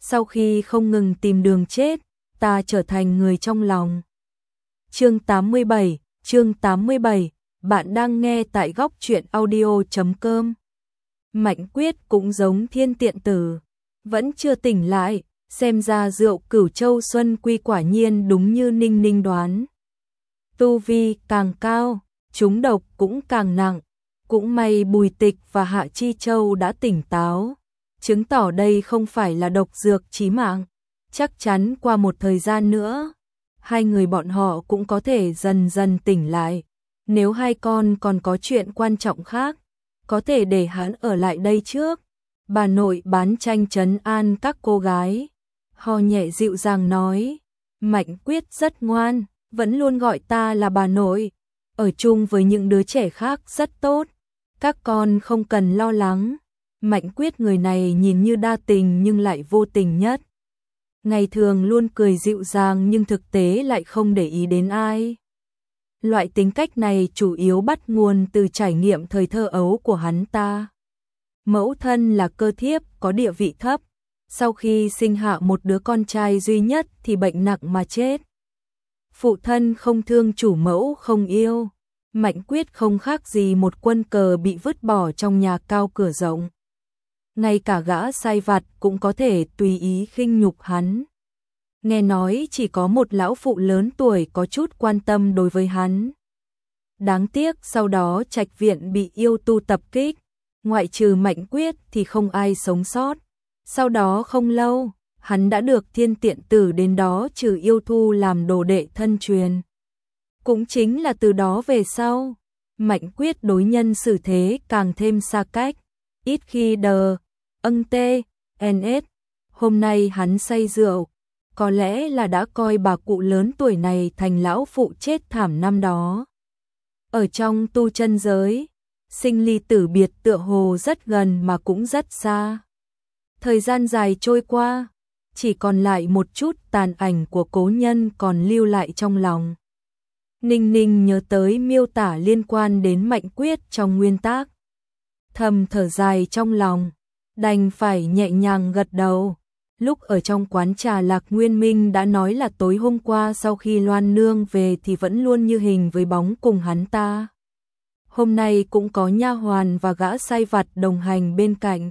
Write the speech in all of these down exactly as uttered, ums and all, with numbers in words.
sau khi không ngừng tìm đường chết, ta trở thành người trong lòng. Chương tám mươi bảy, chương tám mươi bảy, bạn đang nghe tại góc truyện audio chấm com. Mạnh Quyết cũng giống Thiên Tiện Tử, vẫn chưa tỉnh lại, xem ra rượu Cửu Châu Xuân Quy quả nhiên đúng như Ninh Ninh đoán. Tu vi càng cao, trúng độc cũng càng nặng, cũng may Bùi Tịch và Hạ Chi Châu đã tỉnh táo, chứng tỏ đây không phải là độc dược chí mạng, chắc chắn qua một thời gian nữa, hai người bọn họ cũng có thể dần dần tỉnh lại. Nếu hai con còn có chuyện quan trọng khác, có thể để hắn ở lại đây trước. Bà nội bán tranh trấn an các cô gái, ho nhẹ dịu dàng nói, Mạnh Quyết rất ngoan, vẫn luôn gọi ta là bà nội, ở chung với những đứa trẻ khác rất tốt, các con không cần lo lắng. Mạnh Quyết người này nhìn như đa tình nhưng lại vô tình nhất. Ngày thường luôn cười dịu dàng nhưng thực tế lại không để ý đến ai. Loại tính cách này chủ yếu bắt nguồn từ trải nghiệm thời thơ ấu của hắn ta. Mẫu thân là cơ thiếp có địa vị thấp, sau khi sinh hạ một đứa con trai duy nhất thì bệnh nặng mà chết. Phụ thân không thương chủ mẫu không yêu, Mạnh Quyết không khác gì một quân cờ bị vứt bỏ trong nhà cao cửa rộng. Ngay cả gã sai vặt cũng có thể tùy ý khinh nhục hắn. Nghe nói chỉ có một lão phụ lớn tuổi có chút quan tâm đối với hắn. Đáng tiếc sau đó trạch viện bị yêu tu tập kích, ngoại trừ Mạnh Quyết thì không ai sống sót. Sau đó không lâu, hắn đã được Thiên Tiện Tử đến đó trừ yêu thu làm đồ đệ thân truyền. Cũng chính là từ đó về sau, Mạnh Quyết đối nhân xử thế càng thêm xa cách, ít khi đờ, âng tê, en ét. Hôm nay hắn say rượu, có lẽ là đã coi bà cụ lớn tuổi này thành lão phụ chết thảm năm đó. Ở trong tu chân giới, sinh ly tử biệt tựa hồ rất gần mà cũng rất xa. Thời gian dài trôi qua, chỉ còn lại một chút tàn ảnh của cố nhân còn lưu lại trong lòng. Ninh Ninh nhớ tới miêu tả liên quan đến Mạnh Quyết trong nguyên tác. Thầm thở dài trong lòng, đành phải nhẹ nhàng gật đầu. Lúc ở trong quán trà Lạc Nguyên Minh đã nói là tối hôm qua sau khi Loan Nương về thì vẫn luôn như hình với bóng cùng hắn ta. Hôm nay cũng có nha hoàn và gã sai vặt đồng hành bên cạnh.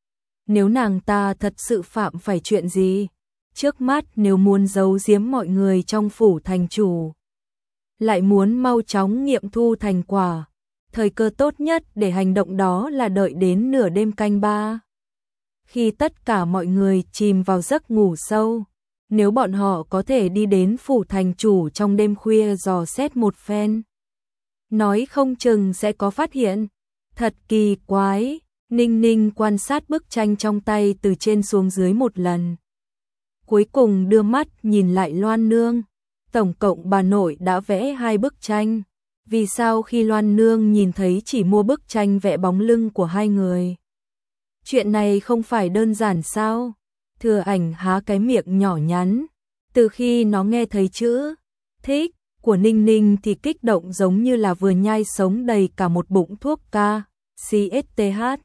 Nếu nàng ta thật sự phạm phải chuyện gì, trước mắt nếu muốn giấu giếm mọi người trong phủ thành chủ, lại muốn mau chóng nghiệm thu thành quả, thời cơ tốt nhất để hành động đó là đợi đến nửa đêm canh ba. Khi tất cả mọi người chìm vào giấc ngủ sâu, nếu bọn họ có thể đi đến phủ thành chủ trong đêm khuya dò xét một phen, nói không chừng sẽ có phát hiện. Thật kỳ quái. Ninh Ninh quan sát bức tranh trong tay từ trên xuống dưới một lần. Cuối cùng đưa mắt nhìn lại Loan Nương. Tổng cộng bà nội đã vẽ hai bức tranh. Vì sao khi Loan Nương nhìn thấy chỉ mua bức tranh vẽ bóng lưng của hai người? Chuyện này không phải đơn giản sao? Thừa Ảnh há cái miệng nhỏ nhắn. Từ khi nó nghe thấy chữ thích của Ninh Ninh thì kích động giống như là vừa nhai sống đầy cả một bụng thuốc ca. xê ét tê hát.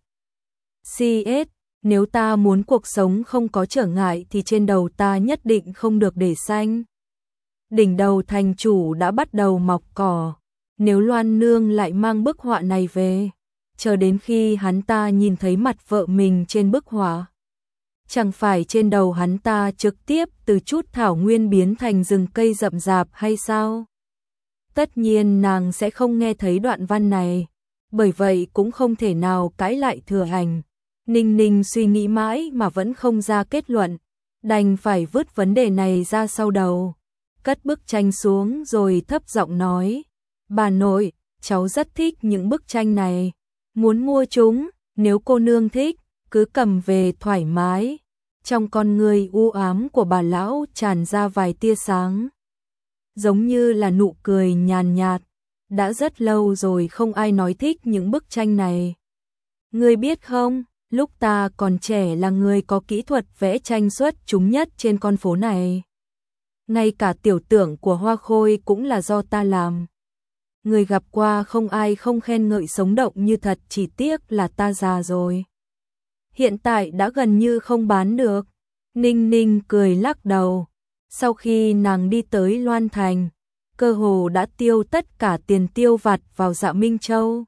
xê ét, nếu ta muốn cuộc sống không có trở ngại thì trên đầu ta nhất định không được để xanh. Đỉnh đầu thành chủ đã bắt đầu mọc cỏ. Nếu Loan Nương lại mang bức họa này về, chờ đến khi hắn ta nhìn thấy mặt vợ mình trên bức họa, chẳng phải trên đầu hắn ta trực tiếp từ chút thảo nguyên biến thành rừng cây rậm rạp hay sao? Tất nhiên nàng sẽ không nghe thấy đoạn văn này, bởi vậy cũng không thể nào cãi lại Thừa Ảnh. Ninh Ninh suy nghĩ mãi mà vẫn không ra kết luận, đành phải vứt vấn đề này ra sau đầu, cất bức tranh xuống rồi thấp giọng nói, bà nội, cháu rất thích những bức tranh này, muốn mua chúng, nếu cô nương thích, cứ cầm về thoải mái. Trong con người u ám của bà lão tràn ra vài tia sáng, giống như là nụ cười nhàn nhạt. Đã rất lâu rồi không ai nói thích những bức tranh này. Ngươi biết không, lúc ta còn trẻ là người có kỹ thuật vẽ tranh xuất chúng nhất trên con phố này. Ngay cả tiểu tưởng của Hoa Khôi cũng là do ta làm. Người gặp qua không ai không khen ngợi sống động như thật, chỉ tiếc là ta già rồi. Hiện tại đã gần như không bán được. Ninh Ninh cười lắc đầu. Sau khi nàng đi tới Loan Thành, cơ hồ đã tiêu tất cả tiền tiêu vặt vào Dạ Minh Châu.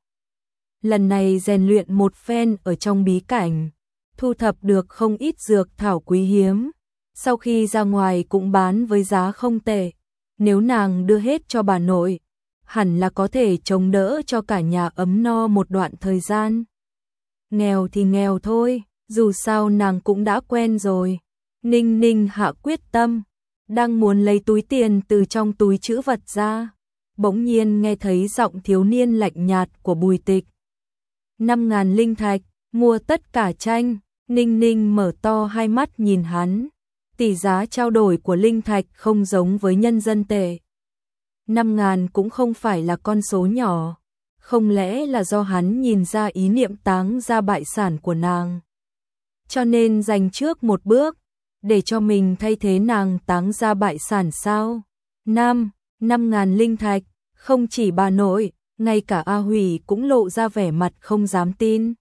Lần này rèn luyện một phen ở trong bí cảnh, thu thập được không ít dược thảo quý hiếm. Sau khi ra ngoài cũng bán với giá không tệ. Nếu nàng đưa hết cho bà nội, hẳn là có thể chống đỡ cho cả nhà ấm no một đoạn thời gian. Nghèo thì nghèo thôi, dù sao nàng cũng đã quen rồi. Ninh Ninh hạ quyết tâm, đang muốn lấy túi tiền từ trong túi trữ vật ra, bỗng nhiên nghe thấy giọng thiếu niên lạnh nhạt của Bùi Tịch. Năm ngàn linh thạch, mua tất cả tranh. Ninh Ninh mở to hai mắt nhìn hắn. Tỷ giá trao đổi của linh thạch không giống với nhân dân tệ. Năm ngàn cũng không phải là con số nhỏ. Không lẽ là do hắn nhìn ra ý niệm táng ra bại sản của nàng, cho nên dành trước một bước, để cho mình thay thế nàng táng ra bại sản sao? Năm, năm ngàn linh thạch, không chỉ bà nội, ngay cả A Hủy cũng lộ ra vẻ mặt không dám tin.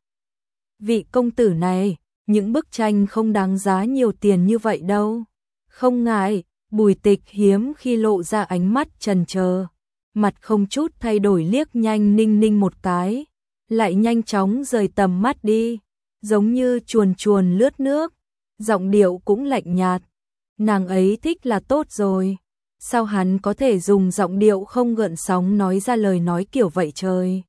Vị công tử này, những bức tranh không đáng giá nhiều tiền như vậy đâu. Không ngại, Bùi Tịch hiếm khi lộ ra ánh mắt chần chờ, mặt không chút thay đổi liếc nhanh Ninh Ninh một cái, lại nhanh chóng rời tầm mắt đi, giống như chuồn chuồn lướt nước, giọng điệu cũng lạnh nhạt. Nàng ấy thích là tốt rồi, sao hắn có thể dùng giọng điệu không gợn sóng nói ra lời nói kiểu vậy trời?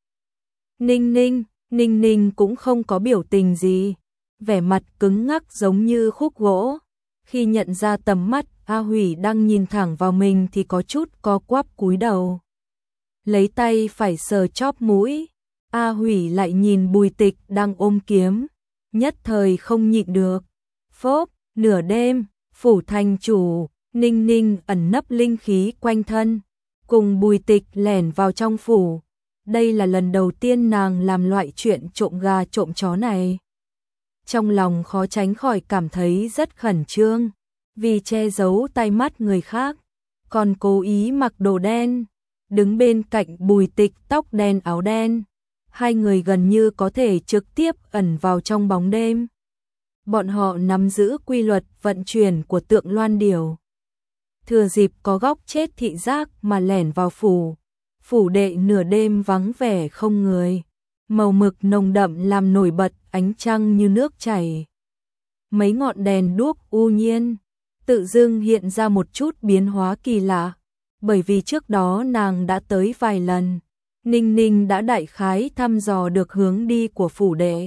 Ninh Ninh, Ninh Ninh cũng không có biểu tình gì, vẻ mặt cứng ngắc giống như khúc gỗ. Khi nhận ra tầm mắt A Hủy đang nhìn thẳng vào mình thì có chút co quắp cúi đầu, lấy tay phải sờ chóp mũi. A Hủy lại nhìn Bùi Tịch đang ôm kiếm, nhất thời không nhịn được. Phốp, nửa đêm, phủ thành chủ, Ninh Ninh ẩn nấp linh khí quanh thân, cùng Bùi Tịch lẻn vào trong phủ. Đây là lần đầu tiên nàng làm loại chuyện trộm gà trộm chó này. Trong lòng khó tránh khỏi cảm thấy rất khẩn trương, vì che giấu tai mắt người khác, còn cố ý mặc đồ đen, đứng bên cạnh Bùi Tịch tóc đen áo đen. Hai người gần như có thể trực tiếp ẩn vào trong bóng đêm. Bọn họ nắm giữ quy luật vận chuyển của tượng loan điểu. Thừa dịp có góc chết thị giác mà lẻn vào phủ. Phủ đệ nửa đêm vắng vẻ không người, màu mực nồng đậm làm nổi bật ánh trăng như nước chảy. Mấy ngọn đèn đuốc u nhiên, tự dưng hiện ra một chút biến hóa kỳ lạ, bởi vì trước đó nàng đã tới vài lần. Ninh Ninh đã đại khái thăm dò được hướng đi của phủ đệ,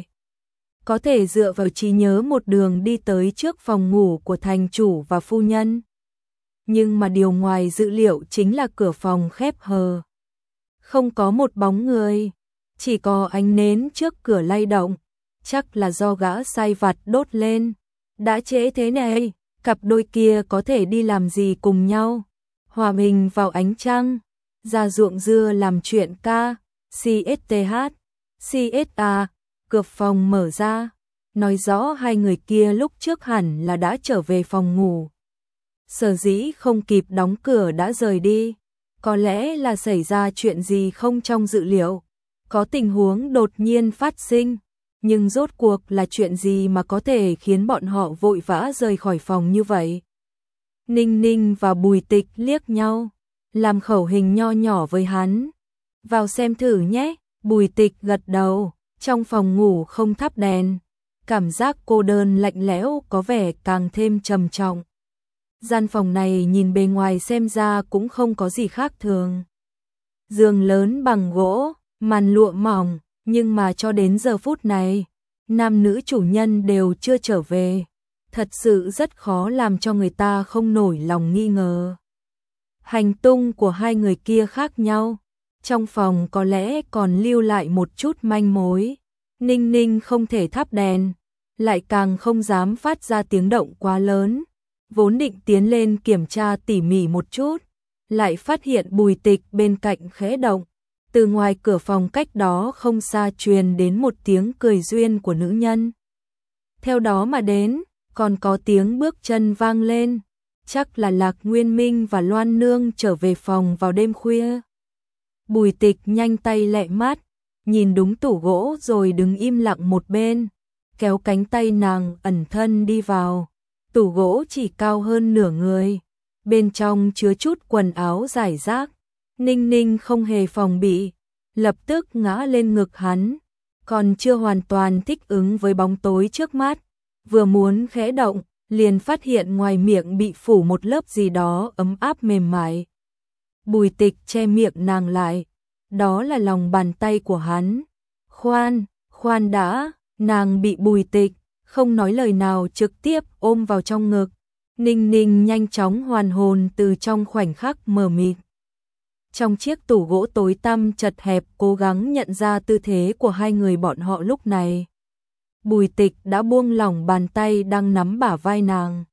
có thể dựa vào trí nhớ một đường đi tới trước phòng ngủ của thành chủ và phu nhân. Nhưng mà điều ngoài dự liệu chính là cửa phòng khép hờ, không có một bóng người, chỉ có ánh nến trước cửa lay động, chắc là do gã sai vặt đốt lên. Đã trễ thế này, cặp đôi kia có thể đi làm gì cùng nhau? Hòa mình vào ánh trăng, ra ruộng dưa làm chuyện ca, xê ét tê hát, xê ét a, cửa phòng mở ra, nói rõ hai người kia lúc trước hẳn là đã trở về phòng ngủ. Sở dĩ không kịp đóng cửa đã rời đi, có lẽ là xảy ra chuyện gì không trong dự liệu, có tình huống đột nhiên phát sinh, nhưng rốt cuộc là chuyện gì mà có thể khiến bọn họ vội vã rời khỏi phòng như vậy? Ninh Ninh và Bùi Tịch liếc nhau, làm khẩu hình nho nhỏ với hắn. Vào xem thử nhé. Bùi Tịch gật đầu. Trong phòng ngủ không thắp đèn, cảm giác cô đơn lạnh lẽo có vẻ càng thêm trầm trọng. Gian phòng này nhìn bề ngoài xem ra cũng không có gì khác thường. Giường lớn bằng gỗ, màn lụa mỏng, nhưng mà cho đến giờ phút này, nam nữ chủ nhân đều chưa trở về. Thật sự rất khó làm cho người ta không nổi lòng nghi ngờ. Hành tung của hai người kia khác nhau, trong phòng có lẽ còn lưu lại một chút manh mối. Ninh Ninh không thể thắp đèn, lại càng không dám phát ra tiếng động quá lớn. Vốn định tiến lên kiểm tra tỉ mỉ một chút, lại phát hiện Bùi Tịch bên cạnh khẽ động. Từ ngoài cửa phòng cách đó không xa truyền đến một tiếng cười duyên của nữ nhân. Theo đó mà đến, còn có tiếng bước chân vang lên, chắc là Lạc Nguyên Minh và Loan Nương trở về phòng vào đêm khuya. Bùi Tịch nhanh tay lẹ mắt, nhìn đúng tủ gỗ rồi đứng im lặng một bên, kéo cánh tay nàng ẩn thân đi vào. tủ gỗ chỉ cao hơn nửa người, bên trong chứa chút quần áo rải rác. Ninh Ninh không hề phòng bị, lập tức ngã lên ngực hắn, còn chưa hoàn toàn thích ứng với bóng tối trước mắt, vừa muốn khẽ động, liền phát hiện ngoài miệng bị phủ một lớp gì đó ấm áp mềm mại. Bùi Tịch che miệng nàng lại, đó là lòng bàn tay của hắn. Khoan, khoan đã, nàng bị Bùi Tịch không nói lời nào trực tiếp ôm vào trong ngực. Ninh Ninh nhanh chóng hoàn hồn từ trong khoảnh khắc mờ mịt. Trong chiếc tủ gỗ tối tăm chật hẹp cố gắng nhận ra tư thế của hai người bọn họ lúc này. Bùi Tịch đã buông lỏng bàn tay đang nắm bả vai nàng.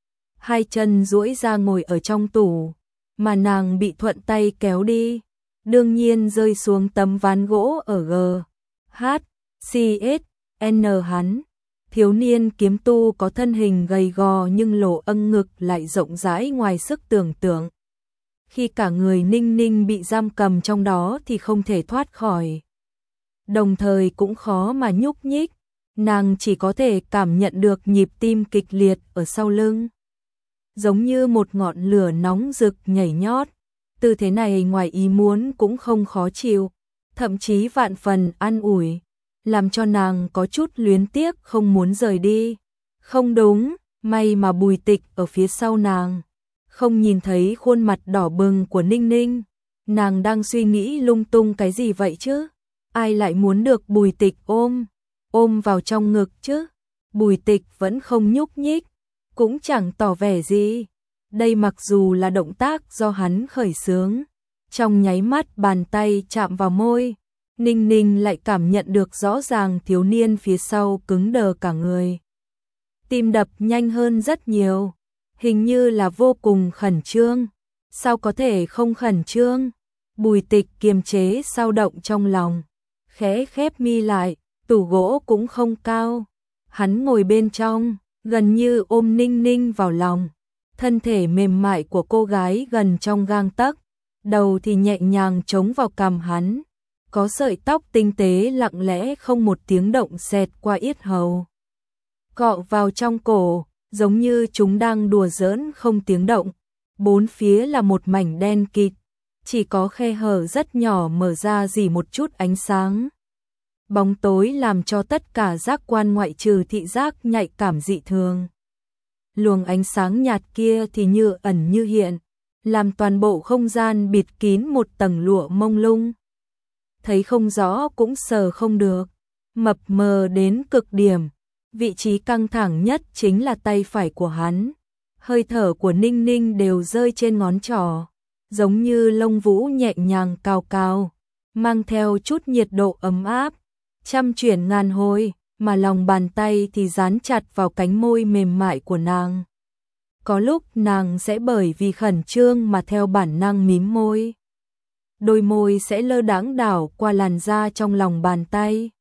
Hai chân duỗi ra ngồi ở trong tủ, mà nàng bị thuận tay kéo đi, đương nhiên rơi xuống tấm ván gỗ ở G, H, C, S, N hắn. Thiếu niên kiếm tu có thân hình gầy gò nhưng lỗ âng ngực lại rộng rãi ngoài sức tưởng tượng. Khi cả người Ninh Ninh bị giam cầm trong đó thì không thể thoát khỏi. Đồng thời cũng khó mà nhúc nhích, nàng chỉ có thể cảm nhận được nhịp tim kịch liệt ở sau lưng. Giống như một ngọn lửa nóng rực nhảy nhót, tư thế này ngoài ý muốn cũng không khó chịu, thậm chí vạn phần an ủi, làm cho nàng có chút luyến tiếc không muốn rời đi. Không đúng, may mà Bùi Tịch ở phía sau nàng, không nhìn thấy khuôn mặt đỏ bừng của Ninh Ninh. Nàng đang suy nghĩ lung tung cái gì vậy chứ? Ai lại muốn được Bùi Tịch ôm, ôm vào trong ngực chứ? Bùi Tịch vẫn không nhúc nhích, cũng chẳng tỏ vẻ gì. Đây mặc dù là động tác do hắn khởi xướng, trong nháy mắt bàn tay chạm vào môi, Ninh Ninh lại cảm nhận được rõ ràng thiếu niên phía sau cứng đờ cả người. Tim đập nhanh hơn rất nhiều, hình như là vô cùng khẩn trương. Sao có thể không khẩn trương? Bùi Tịch kiềm chế sao động trong lòng, khẽ khép mi lại, tủ gỗ cũng không cao. Hắn ngồi bên trong, gần như ôm Ninh Ninh vào lòng. Thân thể mềm mại của cô gái gần trong gang tấc, đầu thì nhẹ nhàng chống vào cằm hắn. Có sợi tóc tinh tế lặng lẽ không một tiếng động xẹt qua yết hầu, cọ vào trong cổ, giống như chúng đang đùa giỡn không tiếng động. Bốn phía là một mảnh đen kịt, chỉ có khe hở rất nhỏ mở ra dỉ một chút ánh sáng. Bóng tối làm cho tất cả giác quan ngoại trừ thị giác nhạy cảm dị thường. Luồng ánh sáng nhạt kia thì như ẩn như hiện, làm toàn bộ không gian bịt kín một tầng lụa mông lung. Thấy không rõ cũng sờ không được, mập mờ đến cực điểm. Vị trí căng thẳng nhất chính là tay phải của hắn. Hơi thở của Ninh Ninh đều rơi trên ngón trỏ, giống như lông vũ nhẹ nhàng cao cao, mang theo chút nhiệt độ ấm áp. Trăm chuyển ngàn hồi, mà lòng bàn tay thì dán chặt vào cánh môi mềm mại của nàng. Có lúc nàng sẽ bởi vì khẩn trương mà theo bản năng mím môi. Đôi môi sẽ lơ đãng đảo qua làn da trong lòng bàn tay.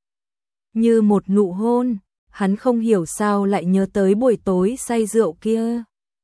Như một nụ hôn, hắn không hiểu sao lại nhớ tới buổi tối say rượu kia.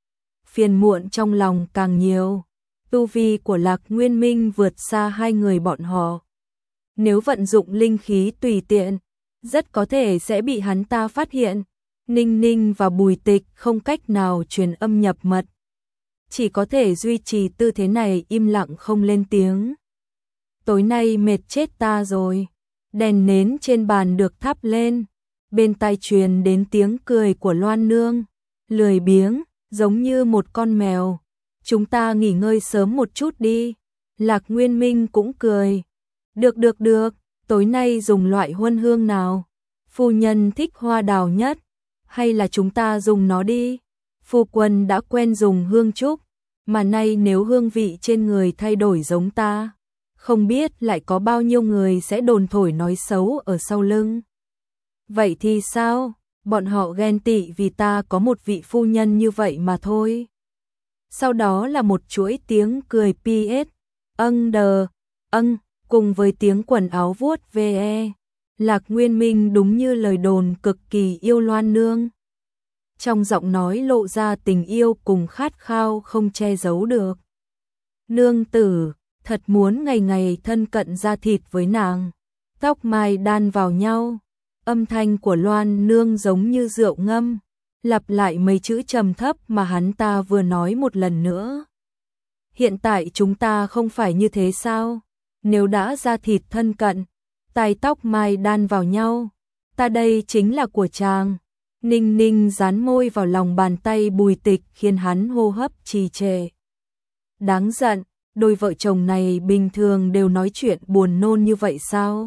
Phiền muộn trong lòng càng nhiều. Tu vi của Lạc Nguyên Minh vượt xa hai người bọn họ. Nếu vận dụng linh khí tùy tiện, rất có thể sẽ bị hắn ta phát hiện. Ninh Ninh và Bùi Tịch không cách nào truyền âm nhập mật, chỉ có thể duy trì tư thế này im lặng không lên tiếng. Tối nay mệt chết ta rồi. Đèn nến trên bàn được thắp lên, bên tai truyền đến tiếng cười của Loan Nương, lười biếng, giống như một con mèo. Chúng ta nghỉ ngơi sớm một chút đi. Lạc Nguyên Minh cũng cười. Được được được, tối nay dùng loại huân hương nào? Phu nhân thích hoa đào nhất, hay là chúng ta dùng nó đi? Phu quân đã quen dùng hương trúc, mà nay nếu hương vị trên người thay đổi giống ta, không biết lại có bao nhiêu người sẽ đồn thổi nói xấu ở sau lưng. Vậy thì sao? Bọn họ ghen tị vì ta có một vị phu nhân như vậy mà thôi. Sau đó là một chuỗi tiếng cười pi ét, âng đờ, âng, cùng với tiếng quần áo vuốt ve. Lạc Nguyên Minh đúng như lời đồn cực kỳ yêu Loan Nương. Trong giọng nói lộ ra tình yêu cùng khát khao không che giấu được. Nương tử, thật muốn ngày ngày thân cận da thịt với nàng. Tóc mai đan vào nhau, âm thanh của Loan Nương giống như rượu ngâm, lặp lại mấy chữ trầm thấp mà hắn ta vừa nói một lần nữa. Hiện tại chúng ta không phải như thế sao? Nếu đã ra thịt thân cận, tai tóc mai đan vào nhau, ta đây chính là của chàng. Ninh Ninh dán môi vào lòng bàn tay Bùi Tịch khiến hắn hô hấp trì trệ. Đáng giận, đôi vợ chồng này bình thường đều nói chuyện buồn nôn như vậy sao?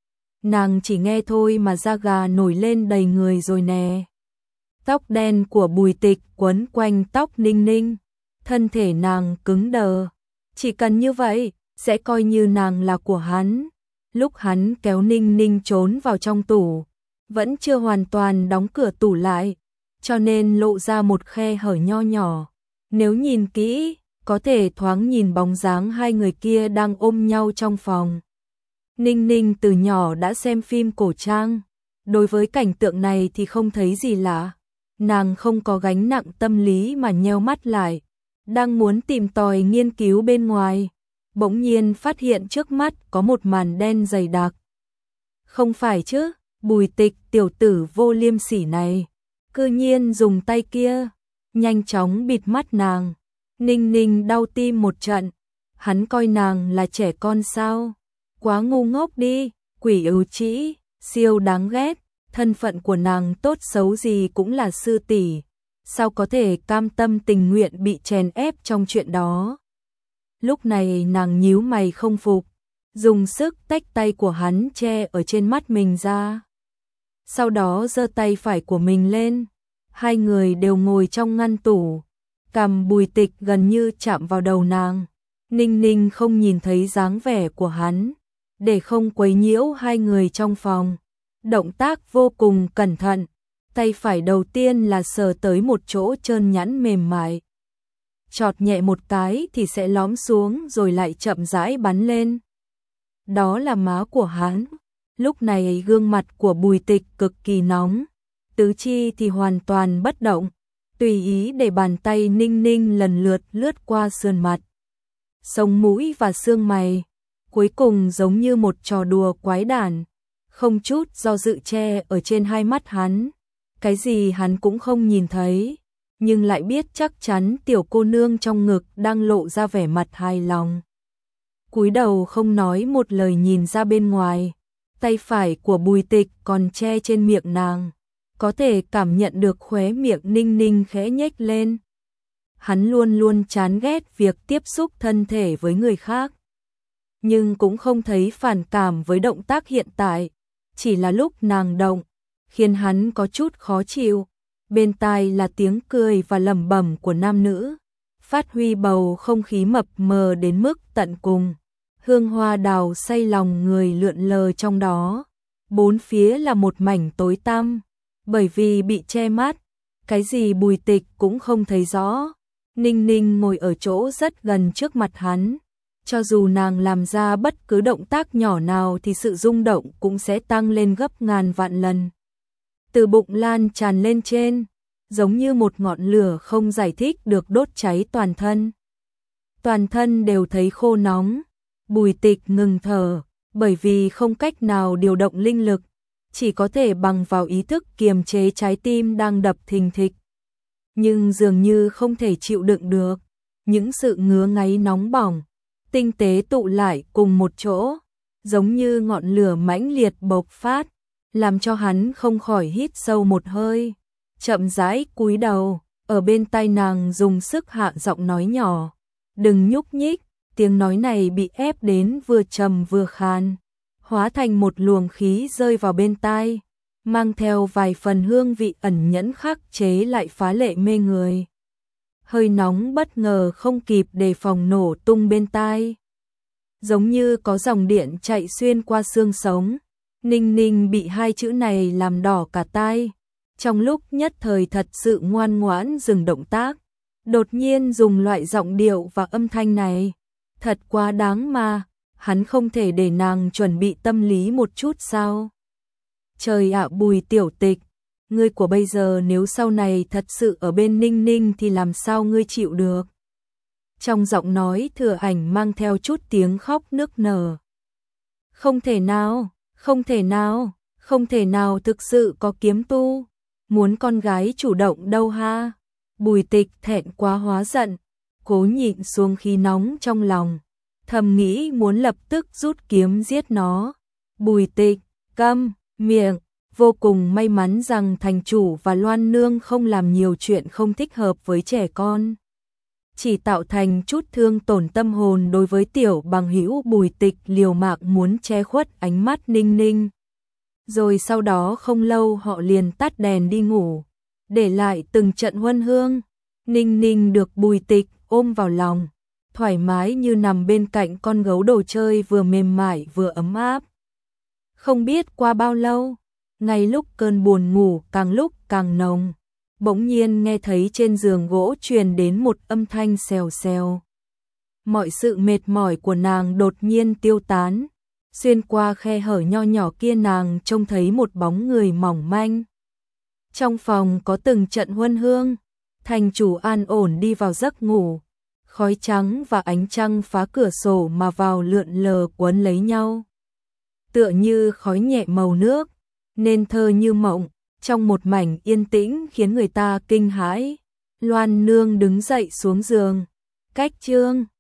Nàng chỉ nghe thôi mà da gà nổi lên đầy người rồi nè. Tóc đen của Bùi Tịch quấn quanh tóc Ninh Ninh, thân thể nàng cứng đờ. Chỉ cần như vậy, sẽ coi như nàng là của hắn. Lúc hắn kéo Ninh Ninh trốn vào trong tủ, vẫn chưa hoàn toàn đóng cửa tủ lại, cho nên lộ ra một khe hở nho nhỏ. Nếu nhìn kỹ, có thể thoáng nhìn bóng dáng hai người kia đang ôm nhau trong phòng. Ninh Ninh từ nhỏ đã xem phim cổ trang, đối với cảnh tượng này thì không thấy gì lạ. Nàng không có gánh nặng tâm lý mà nheo mắt lại, đang muốn tìm tòi nghiên cứu bên ngoài, bỗng nhiên phát hiện trước mắt có một màn đen dày đặc. Không phải chứ, Bùi Tịch tiểu tử vô liêm sỉ này, cư nhiên dùng tay kia, nhanh chóng bịt mắt nàng. Ninh Ninh đau tim một trận, hắn coi nàng là trẻ con sao? Quá ngu ngốc đi, quỷ ưu trĩ, siêu đáng ghét, thân phận của nàng tốt xấu gì cũng là sư tỷ, sao có thể cam tâm tình nguyện bị chèn ép trong chuyện đó. Lúc này nàng nhíu mày không phục, dùng sức tách tay của hắn che ở trên mắt mình ra. Sau đó giơ tay phải của mình lên, hai người đều ngồi trong ngăn tủ, cằm Bùi Tịch gần như chạm vào đầu nàng. Ninh Ninh không nhìn thấy dáng vẻ của hắn, để không quấy nhiễu hai người trong phòng. Động tác vô cùng cẩn thận, tay phải đầu tiên là sờ tới một chỗ trơn nhẵn mềm mại. Chọt nhẹ một cái thì sẽ lóm xuống rồi lại chậm rãi bắn lên. Đó là má của hắn. Lúc này gương mặt của Bùi Tịch cực kỳ nóng, tứ chi thì hoàn toàn bất động, tùy ý để bàn tay Ninh Ninh lần lượt lướt qua sườn mặt, sống mũi và xương mày, cuối cùng giống như một trò đùa quái đản, không chút do dự che ở trên hai mắt hắn. Cái gì hắn cũng không nhìn thấy, nhưng lại biết chắc chắn tiểu cô nương trong ngực đang lộ ra vẻ mặt hài lòng. Cúi đầu không nói một lời nhìn ra bên ngoài, tay phải của Bùi Tịch còn che trên miệng nàng, có thể cảm nhận được khóe miệng Ninh Ninh khẽ nhếch lên. Hắn luôn luôn chán ghét việc tiếp xúc thân thể với người khác, nhưng cũng không thấy phản cảm với động tác hiện tại, chỉ là lúc nàng động, khiến hắn có chút khó chịu. Bên tai là tiếng cười và lẩm bẩm của nam nữ, phát huy bầu không khí mập mờ đến mức tận cùng. Hương hoa đào say lòng người lượn lờ trong đó, bốn phía là một mảnh tối tăm, bởi vì bị che mắt, cái gì Bùi Tịch cũng không thấy rõ. Ninh Ninh ngồi ở chỗ rất gần trước mặt hắn, cho dù nàng làm ra bất cứ động tác nhỏ nào thì sự rung động cũng sẽ tăng lên gấp ngàn vạn lần. Từ bụng lan tràn lên trên, giống như một ngọn lửa không giải thích được đốt cháy toàn thân. Toàn thân đều thấy khô nóng. Bùi Tịch ngừng thở, bởi vì không cách nào điều động linh lực, chỉ có thể bằng vào ý thức kiềm chế trái tim đang đập thình thịch. Nhưng dường như không thể chịu đựng được, những sự ngứa ngáy nóng bỏng, tinh tế tụ lại cùng một chỗ, giống như ngọn lửa mãnh liệt bộc phát, làm cho hắn không khỏi hít sâu một hơi, chậm rãi cúi đầu, ở bên tai nàng dùng sức hạ giọng nói nhỏ, đừng nhúc nhích. Tiếng nói này bị ép đến vừa trầm vừa khan, hóa thành một luồng khí rơi vào bên tai, mang theo vài phần hương vị ẩn nhẫn khắc chế lại phá lệ mê người. Hơi nóng bất ngờ không kịp đề phòng nổ tung bên tai, giống như có dòng điện chạy xuyên qua xương sống. Ninh Ninh bị hai chữ này làm đỏ cả tai, trong lúc nhất thời thật sự ngoan ngoãn dừng động tác, đột nhiên dùng loại giọng điệu và âm thanh này. Thật quá đáng mà, hắn không thể để nàng chuẩn bị tâm lý một chút sao? Trời ạ, Bùi tiểu Tịch, ngươi của bây giờ nếu sau này thật sự ở bên Ninh Ninh thì làm sao ngươi chịu được? Trong giọng nói Thừa Ảnh mang theo chút tiếng khóc nức nở. Không thể nào, không thể nào, không thể nào thực sự có kiếm tu. muốn con gái chủ động đâu ha. Bùi Tịch thẹn quá hóa giận, cố nhịn xuống khí nóng trong lòng, thầm nghĩ muốn lập tức rút kiếm giết nó. Bùi Tịch, câm miệng, vô cùng may mắn rằng thành chủ và Loan Nương không làm nhiều chuyện không thích hợp với trẻ con, chỉ tạo thành chút thương tổn tâm hồn đối với tiểu bằng hữu. Bùi Tịch liều mạng muốn che khuất ánh mắt Ninh Ninh. Rồi sau đó không lâu họ liền tắt đèn đi ngủ, để lại từng trận huân hương. Ninh Ninh được Bùi Tịch ôm vào lòng, thoải mái như nằm bên cạnh con gấu đồ chơi vừa mềm mại vừa ấm áp. Không biết qua bao lâu, ngay lúc cơn buồn ngủ càng lúc càng nồng, bỗng nhiên nghe thấy trên giường gỗ truyền đến một âm thanh xèo xèo. Mọi sự mệt mỏi của nàng đột nhiên tiêu tán, xuyên qua khe hở nho nhỏ kia nàng trông thấy một bóng người mỏng manh. Trong phòng có từng trận huân hương, thành chủ an ổn đi vào giấc ngủ, khói trắng và ánh trăng phá cửa sổ mà vào lượn lờ quấn lấy nhau, tựa như khói nhẹ màu nước, nên thơ như mộng, trong một mảnh yên tĩnh khiến người ta kinh hãi. Loan Nương đứng dậy xuống giường, cách chương